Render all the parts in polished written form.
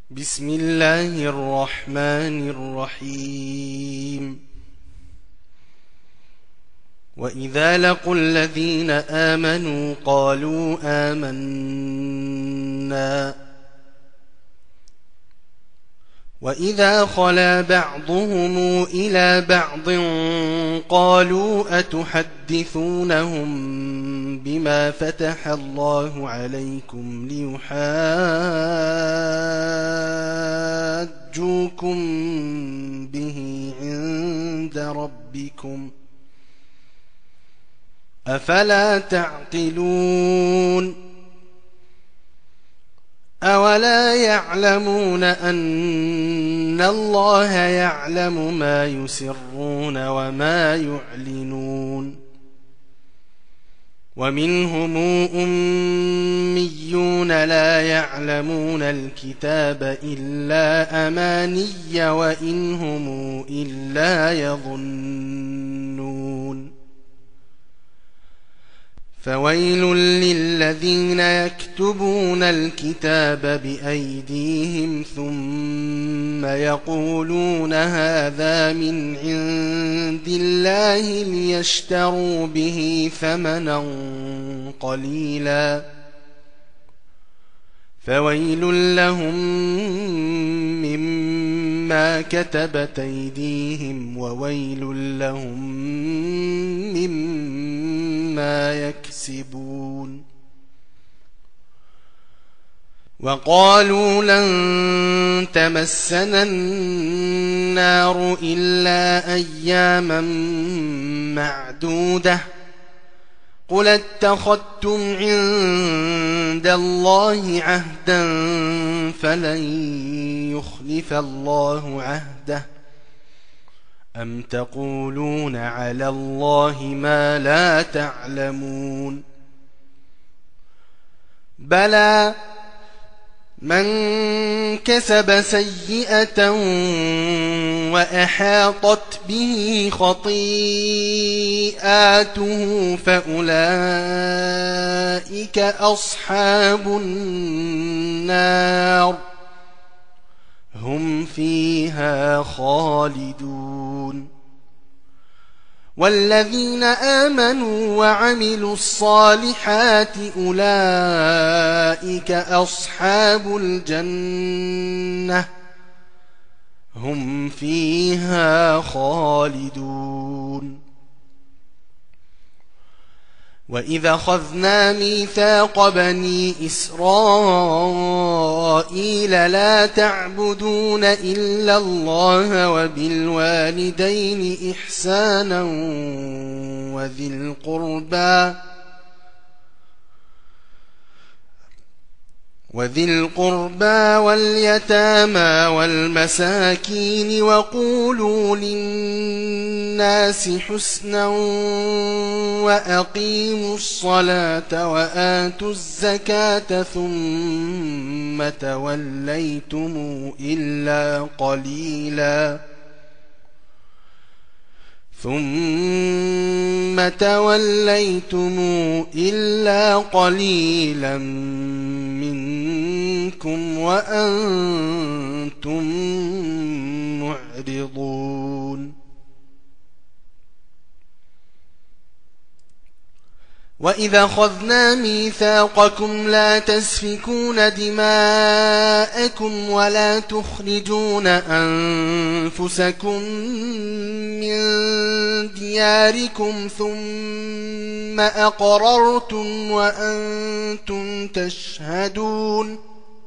بسم الله الرحمن الرحيم. وإذا لقوا الذين آمنوا قالوا آمنا وإذا خلا بعضهم إلى بعض قالوا أتحدثونهم بما فتح الله عليكم ليحاجوكم به عند ربكم أفلا تعقلون أولا يعلمون أن الله يعلم ما يسرون وما يعلنون ومنهم أميون لا يعلمون الكتاب إلا أماني وإن هم إلا يظنون فويل للذين يكتبون الكتاب بأيديهم ثم يقولون هذا من عند الله ليشتروا به ثمنا قليلا فويل لهم مما كتبت أيديهم وويل لهم مما يكسبون وقالوا لن تمسنا النار إلا أياما معدودة قل اتخذتم عند الله عهدا فلن يخلف الله عهده أم تقولون على الله ما لا تعلمون بلى من كسب سيئة وأحاطت به خطيئاته فأولئك أصحاب النار هم فيها خالدون والذين آمنوا وعملوا الصالحات أولئك أصحاب الجنة هم فيها خالدون وإذا أخذنا ميثاق بني إسرائيل لا تعبدون إلا الله وبالوالدين إحسانا وذي القربى واليتامى والمساكين وقولوا للناس حسنا وأقيموا الصلاة وآتوا الزكاة ثم توليتم إلا قليلا منكم وأنتم معرضون وإذا أخذنا ميثاقكم لا تسفكون دماءكم ولا تخرجون أنفسكم من دياركم ثم أقررتم وأنتم تشهدون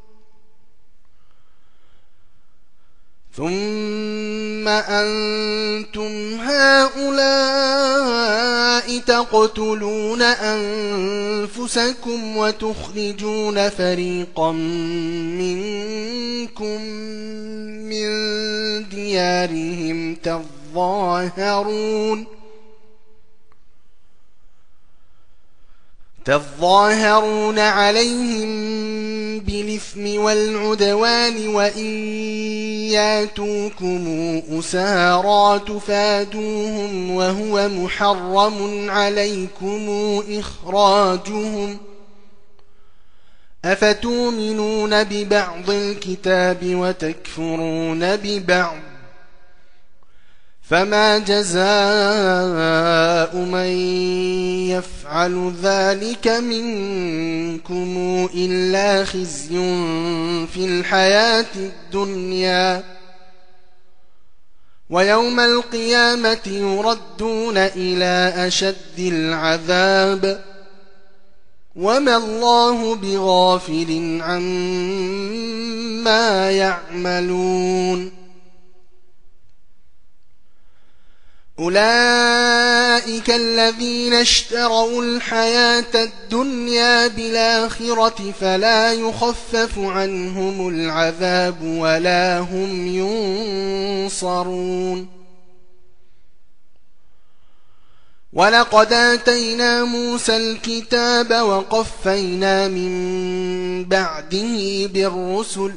ثم أنتم هؤلاء تقتلون أنفسكم وتخرجون فريقا منكم من ديارهم تظاهرون عليهم بالإثم والعدوان وإن ياتوكم أسارى تفادوهم وهو محرم عليكم إخراجهم أفتؤمنون ببعض الكتاب وتكفرون ببعض فما جزاء من يفعل ذلك منكم إلا خزي في الحياة الدنيا ويوم القيامة يردون إلى أشد العذاب وما الله بغافل عما يعملون أولئك الذين اشتروا الحياة الدنيا بالآخرة فلا يخفف عنهم العذاب ولا هم ينصرون ولقد آتينا موسى الكتاب وقفينا من بعده بالرسل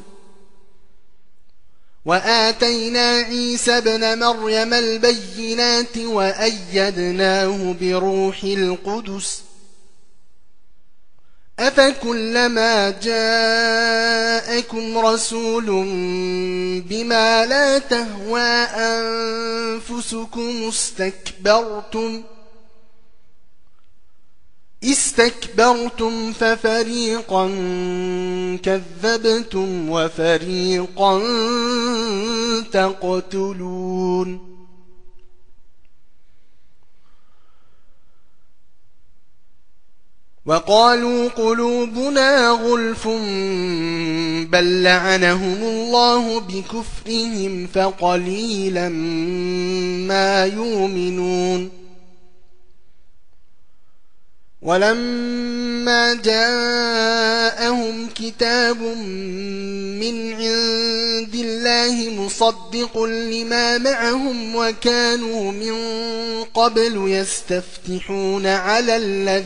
وآتينا عيسى ابن مريم البينات وأيدناه بروح القدس أفكلما جاءكم رسول بما لا تهوى أنفسكم استكبرتم ففريقا كذبتم وفريقا تقتلون وقالوا قلوبنا غلف بل لعنهم الله بكفرهم فقليلا ما يؤمنون ولما جاءهم كتاب من عند الله مصدق لما معهم وكانوا من قبل يستفتحون على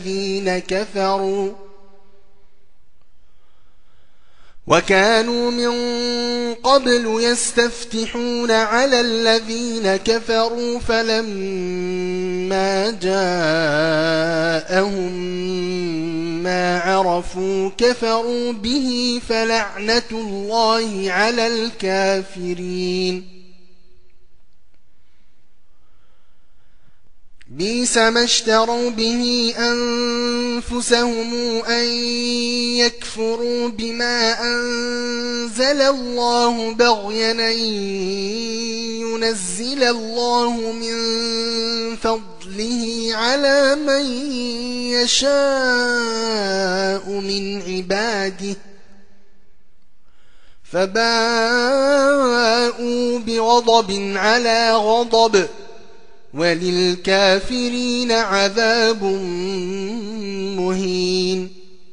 الذين كفروا فلما جاءهم ما عرفوا كفروا به فلعنة الله على الكافرين بئس ما اشتروا به أنفسهم أن يكفروا بما أنزل الله بغيا أن ينزل الله من فضله على من يشاء من عباده فباءوا بغضب على غضب وللكافرين عذاب مهين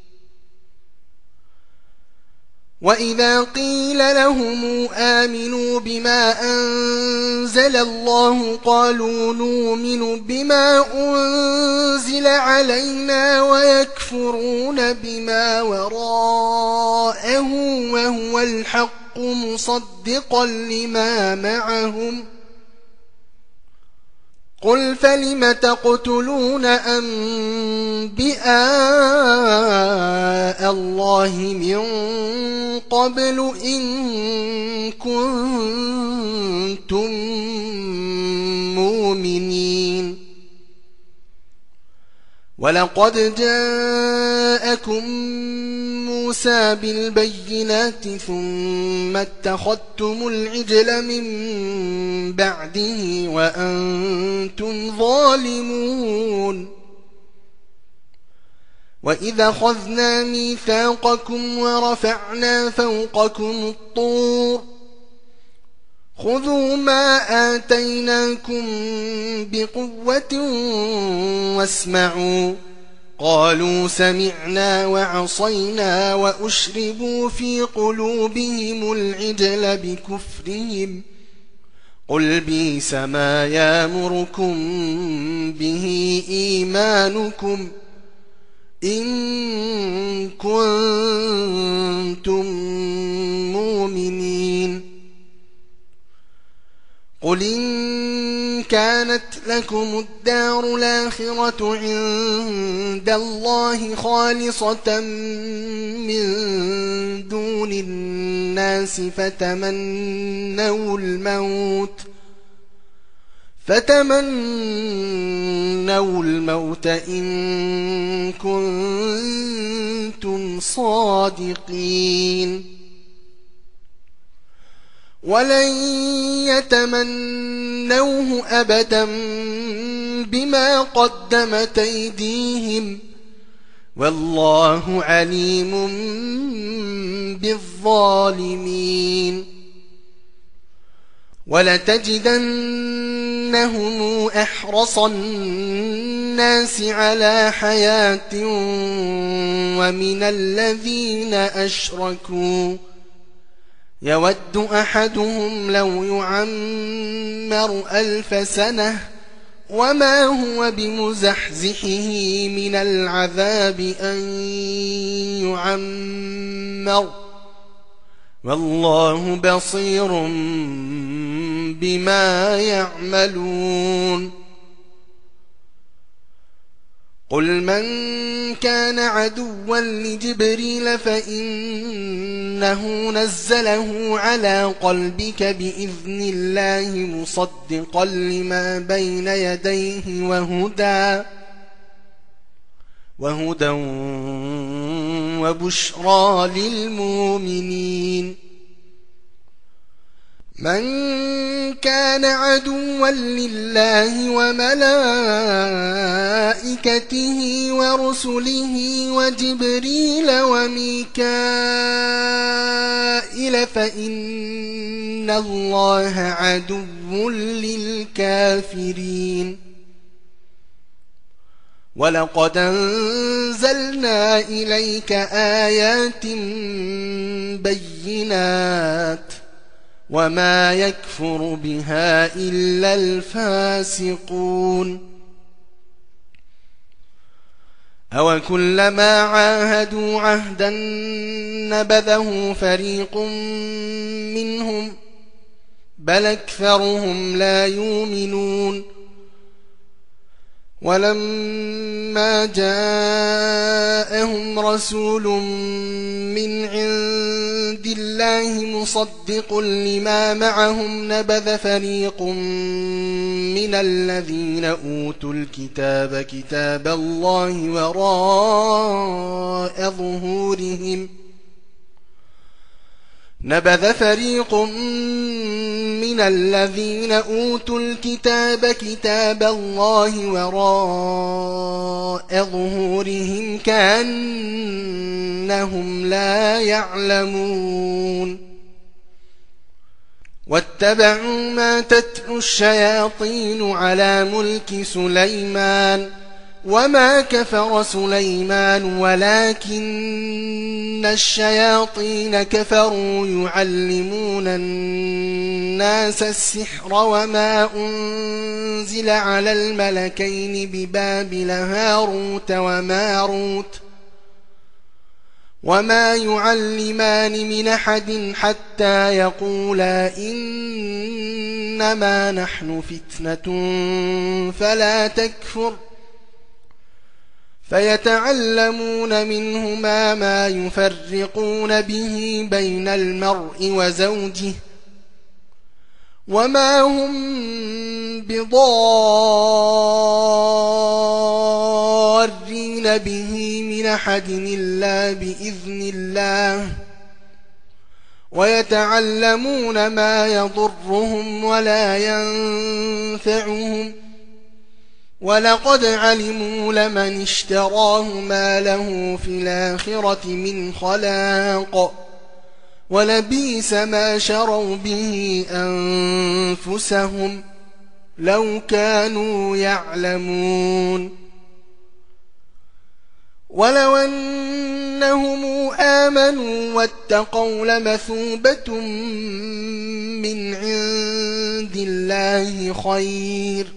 وإذا قيل لهم آمنوا بما أنزل الله قالوا نؤمن بما أنزل علينا ويكفرون بما وراءه وهو الحق مصدقا لما معهم قل فلم تقتلون أنبياء الله من قبل إن كنتم مؤمنين ولقد جاءكم موسى بالبينات ثم اتخذتم العجل من بعده وأنتم ظالمون وإذا أخذنا ميثاقكم ورفعنا فوقكم الطور خذوا ما آتيناكم بقوة واسمعوا قالوا سمعنا وعصينا وأشربوا في قلوبهم العجل بكفرهم قل بئس ما يأمركم به إيمانكم إن كنتم مؤمنين قل إن كانت لكم الدار الآخرة عند الله خالصة من دون الناس فتمنوا الموت إن كنتم صادقين ولن يتمنوه أبدا بما قدمت أيديهم والله عليم بالظالمين ولتجدنهم أحرص الناس على حياة ومن الذين أشركوا يود أحدهم لو يعمر 1000 سنة وما هو بمزحزحه من العذاب أن يعمر والله بصير بما يعملون قل من كان عدوا لجبريل فإنه نزله على قلبك بإذن الله مصدقا لما بين يديه وهدى وبشرى للمؤمنين من كان عدوا لله وملائكته ورسله وجبريل وميكائيل فإن الله عدو للكافرين ولقد أنزلنا إليك آيات بينات وما يكفر بها إلا الفاسقون أو كلما عاهدوا عهدا نبذه فريق منهم بل أكثرهم لا يؤمنون ولما جاءهم رسول من عند الله مصدق لما معهم نبذ فريق من الذين أوتوا الكتاب كتاب الله وراء ظهورهم نبذ فريق من الذين أوتوا الكتاب كتاب الله وراء ظهورهم كأنهم لا يعلمون واتبعوا ما تتلو الشياطين على ملك سليمان وما كفر سليمان ولكن الشياطين كفروا يعلمون الناس السحر وما أنزل على الملكين ببابل هاروت وماروت وما يعلمان من أحد حتى يقولا إنما نحن فتنة فلا تكفر فيتعلمون منهما ما يفرقون به بين المرء وزوجه وما هم بضارين به من أحد إلا بإذن الله ويتعلمون ما يضرهم ولا ينفعهم ولقد علموا لمن اشتراه ما له في الآخرة من خلاق ولبئس ما شروا به أنفسهم لو كانوا يعلمون ولو أنهم آمنوا واتقوا لمثوبة من عند الله خير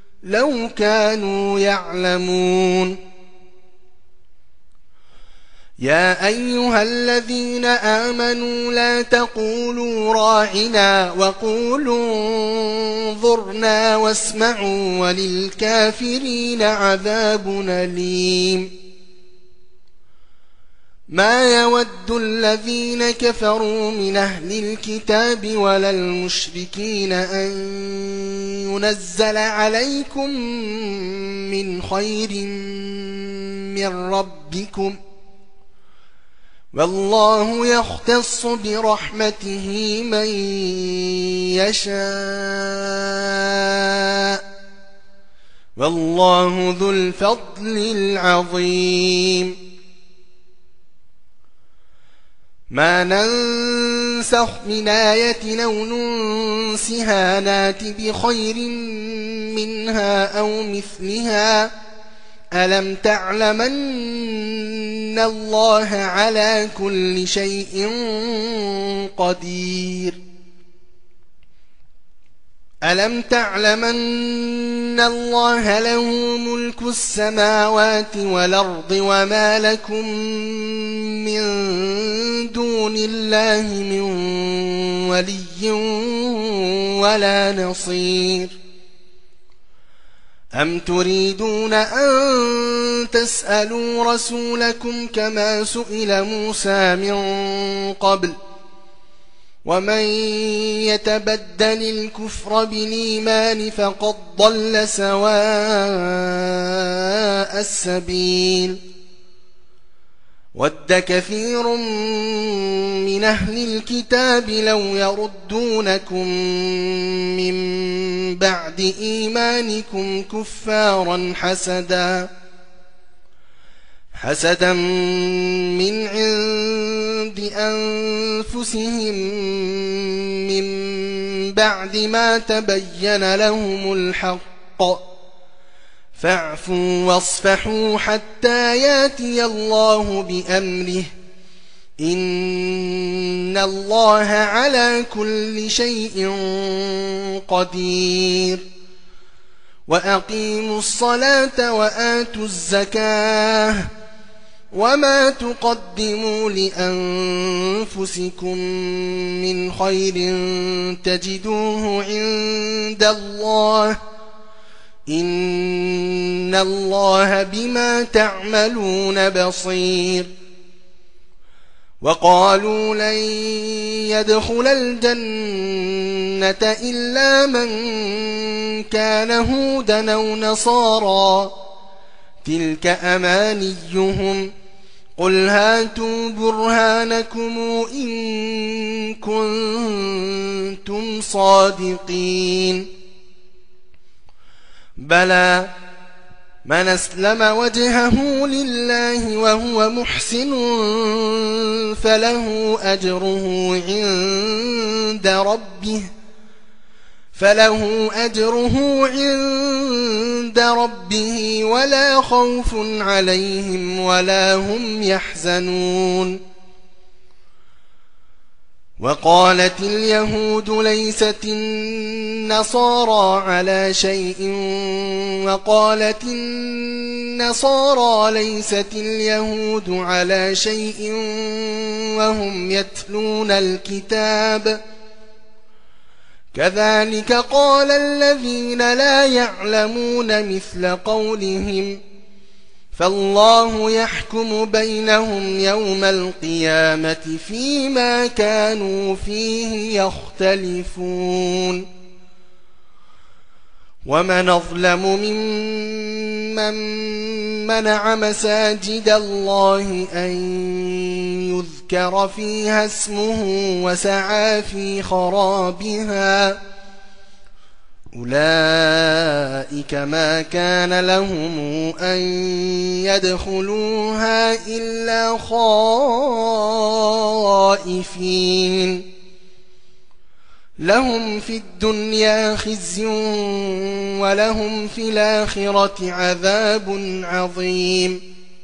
لو كانوا يعلمون يا أيها الذين آمنوا لا تقولوا راعنا وقولوا انظرنا واسمعوا وللكافرين عذاب أليم ما يود الذين كفروا من أهل الكتاب ولا المشركين أن ينزل عليكم من خير من ربكم والله يختص برحمته من يشاء والله ذو الفضل العظيم ما ننسخ من آية أو ننسها نات بخير منها أو مثلها ألم تعلمن الله على كل شيء قدير ألم تعلمن الله له ملك السماوات والأرض وما لكم من دون الله من ولي ولا نصير أم تريدون أن تسألوا رسولكم كما سئل موسى من قبل ومن يتبدل الكفر بالإيمان فقد ضل سواء السبيل ود كثير من أهل الكتاب لو يردونكم من بعد إيمانكم كفارا حسدا من عند أنفسهم من بعد ما تبين لهم الحق فاعفوا واصفحوا حتى ياتي الله بأمره إن الله على كل شيء قدير وأقيموا الصلاة وآتوا الزكاة وما تقدموا لأنفسكم من خير تجدوه عند الله إن الله بما تعملون بصير وقالوا لن يدخل الجنة إلا من كان هودا أو نصارى تلك أمانيهم قل هاتوا برهانكم إن كنتم صادقين بلى من أسلم وجهه لله وهو محسن فله أجره عند ربه ولا خوف عليهم ولا هم يحزنون وقالت اليهود ليست النصارى على شيء وقالت النصارى ليست اليهود على شيء وهم يتلون الكتاب كذلك قال الذين لا يعلمون مثل قولهم فالله يحكم بينهم يوم القيامة فيما كانوا فيه يختلفون ومن أظلم ممن منع مساجد الله أن يذكر فيها اسمه وسعى في خرابها أولئك ما كان لهم أن يدخلوها إلا خائفين لهم في الدنيا خزي ولهم في الآخرة عذاب عظيم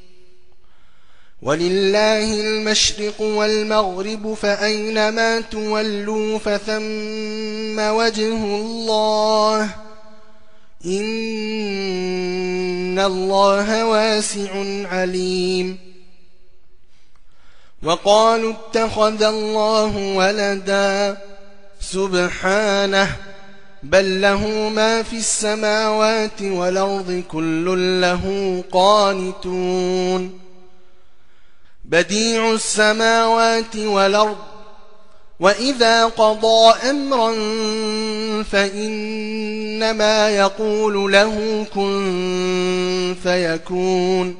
ولله المشرق والمغرب فأينما تولوا فثم وجه الله إن الله واسع عليم وقالوا اتخذ الله ولدا سبحانه بل له ما في السماوات والأرض كل له قانتون بديع السماوات والأرض وإذا قضى أمرا فإنما يقول له كن فيكون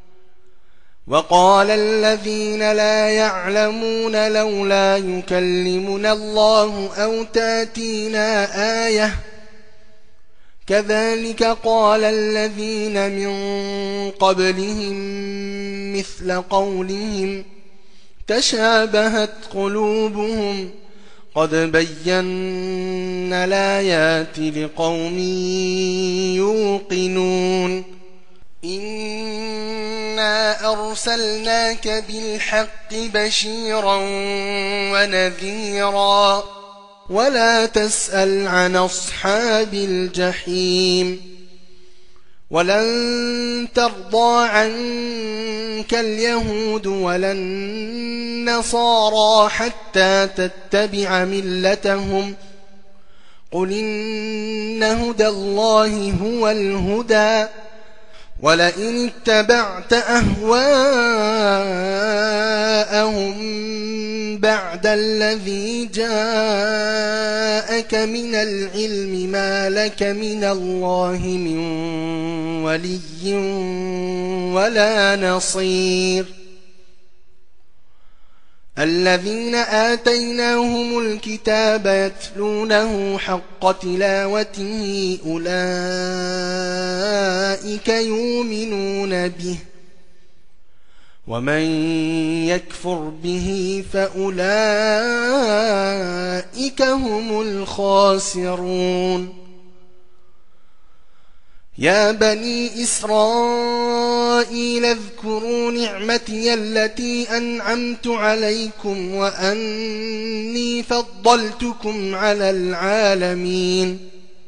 وقال الذين لا يعلمون لولا يكلمنا الله أو تاتينا آية كذلك قال الذين من قبلهم مثل قولهم تشابهت قلوبهم قد بينا الآيات لقوم يوقنون إنا أرسلناك بالحق بشيرا ونذيرا ولا تسأل عن أصحاب الجحيم ولن ترضى عنك اليهود ولا النصارى حتى تتبع ملتهم قل إن هدى الله هو الهدى ولئن اتبعت أهواءهم بعد الذي جاءك من العلم ما لك من الله من ولي ولا نصير الذين آتيناهم الكتاب يتلونه حق تلاوته أولئك يؤمنون به ومن يكفر به فأولئك هم الخاسرون يا بني إسرائيل اذكروا نعمتي التي أنعمت عليكم وأني فضلتكم على العالمين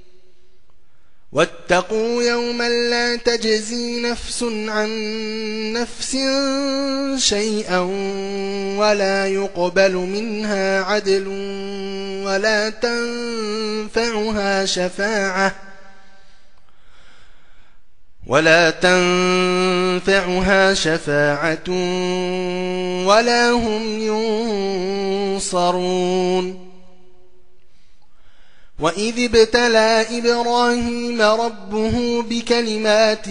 واتقوا يوما لا تجزي نفس عن نفس شيئا ولا يقبل منها عدل ولا تنفعها شفاعة ولا هم ينصرون وإذ ابتلى إبراهيم ربه بكلمات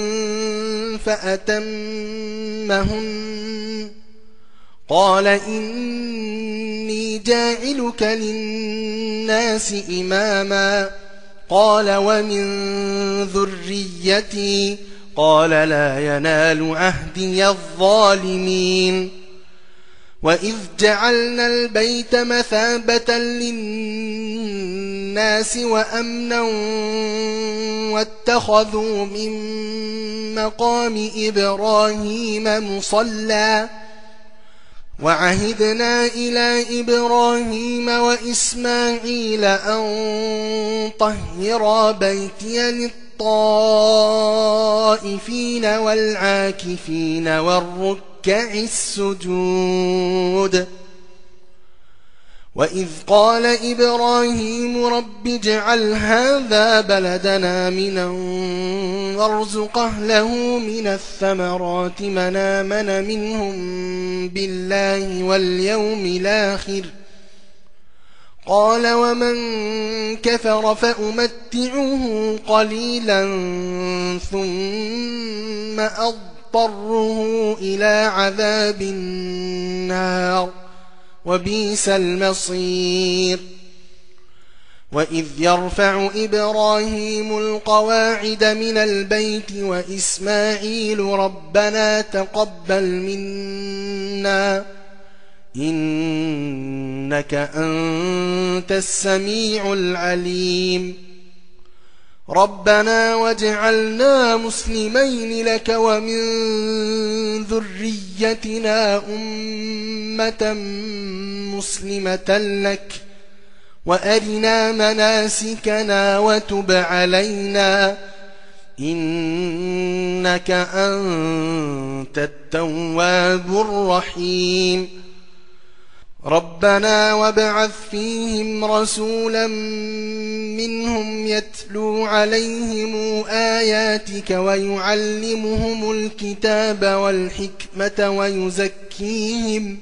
فأتمهن قال إني جاعلك للناس إماما قال ومن ذريتي قال لا ينال عهدي الظالمين وإذ جعلنا البيت مثابة للناس وأمنا واتخذوا من مقام إبراهيم مصلى وعهدنا إلى إبراهيم وإسماعيل أن طهرا بيتي للطائفين والعاكفين والركع السجود وإذ قال إبراهيم رب اجعل هذا بلدنا آمنا وارزق أهله من الثمرات من آمن منهم بالله واليوم الآخر قال ومن كفر فأمتعه قليلا ثم أضطره إلى عذاب النار وبئس المصير وإذ يرفع إبراهيم القواعد من البيت وإسماعيل ربنا تقبل منا إنك أنت السميع العليم ربنا واجعلنا مسلمين لك ومن ذريتنا أمة مسلمة لك وأرنا مناسكنا وتب علينا إنك أنت التواب الرحيم ربنا وابعث فيهم رسولا منهم يتلو عليهم آياتك ويعلمهم الكتاب والحكمة ويزكيهم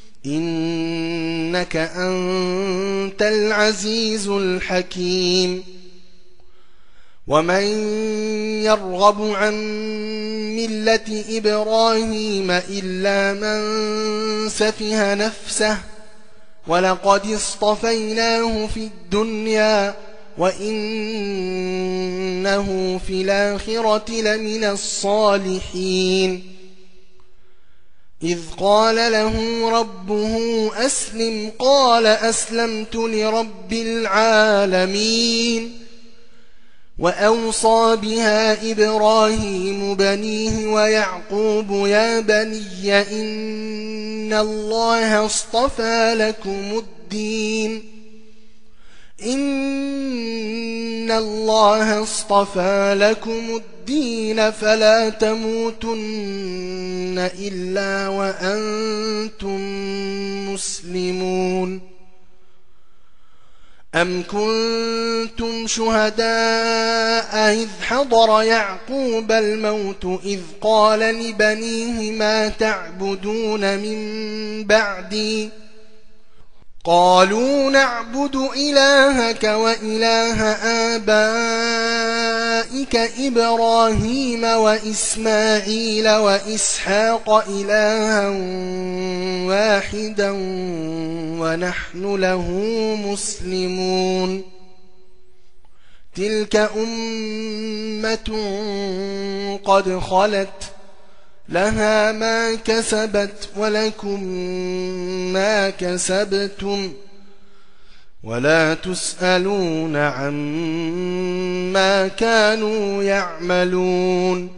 إنك أنت العزيز الحكيم ومن يرغب عن ملة إبراهيم إلا من سفه نفسه ولقد اصطفيناه في الدنيا وإنه في الآخرة لمن الصالحين إذ قال له ربه أسلم قال أسلمت لرب العالمين وأوصى بها إبراهيم بنيه ويعقوب يا بني إن الله اصطفى لكم الدين فلا تموتن إلا وأنتم مسلمون أم كنتم شهداء إذ حضر يعقوب الموت إذ قال لبنيه ما تعبدون من بعدي قالوا نعبد إلهك وإله آبائك إبراهيم وإسماعيل وإسحاق إلها واحدا ونحن له مسلمون تلك أمة قد خلت لها ما كسبت ولكم ما كسبتم ولا تسألون عما كانوا يعملون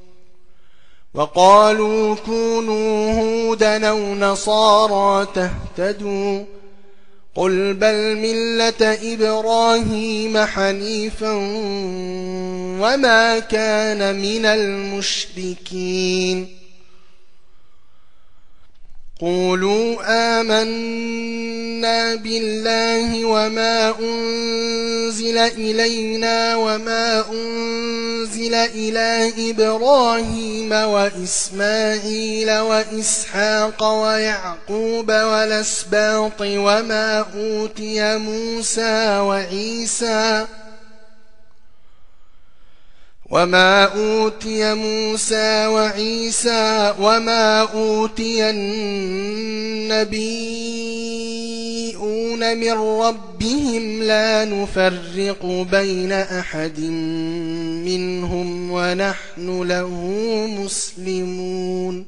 وقالوا كونوا هودا أو نصارى تهتدوا قل بل ملة إبراهيم حنيفا وما كان من المشركين قولوا آمنا بالله وما أنزل إلينا وما أنزل إلى إبراهيم وإسماعيل وإسحاق ويعقوب والأسباط وما أوتي موسى وعيسى وما أوتي النبيون من ربهم لا نفرق بين أحد منهم ونحن له مسلمون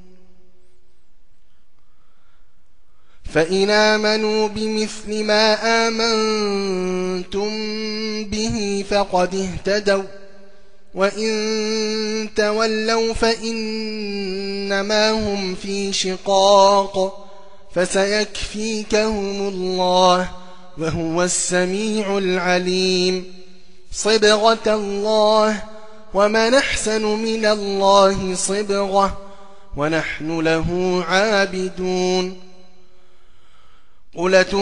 فإن آمنوا بمثل ما آمنتم به فقد اهتدوا وإن تولوا فإنما هم في شقاق فسيكفيكهم الله وهو السميع العليم صبغة الله ومن أحسن من الله صبغة ونحن له عابدون قل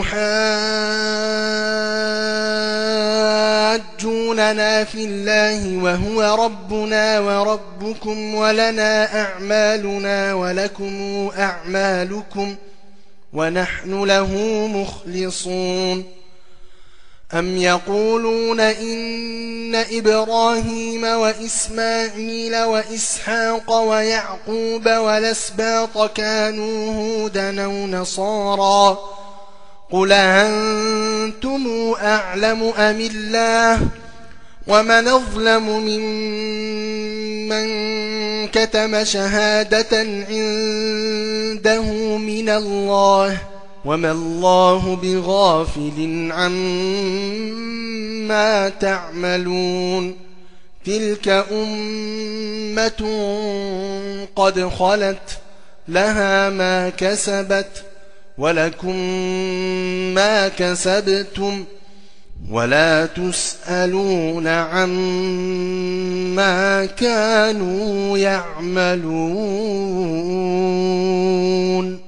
تحاجوننا في الله وهو ربنا وربكم ولنا أعمالنا ولكم أعمالكم ونحن له مخلصون أم يقولون إن إبراهيم وإسماعيل وإسحاق ويعقوب والأسباط كانوا هودا أو نصارى قل أنتم أعلم أم الله ومن أظلم ممن كتم شهادة عنده من الله وما الله بغافل عما تعملون تلك أمة قد خلت لها ما كسبت ولكم ما كسبتم ولا تسألون عما كانوا يعملون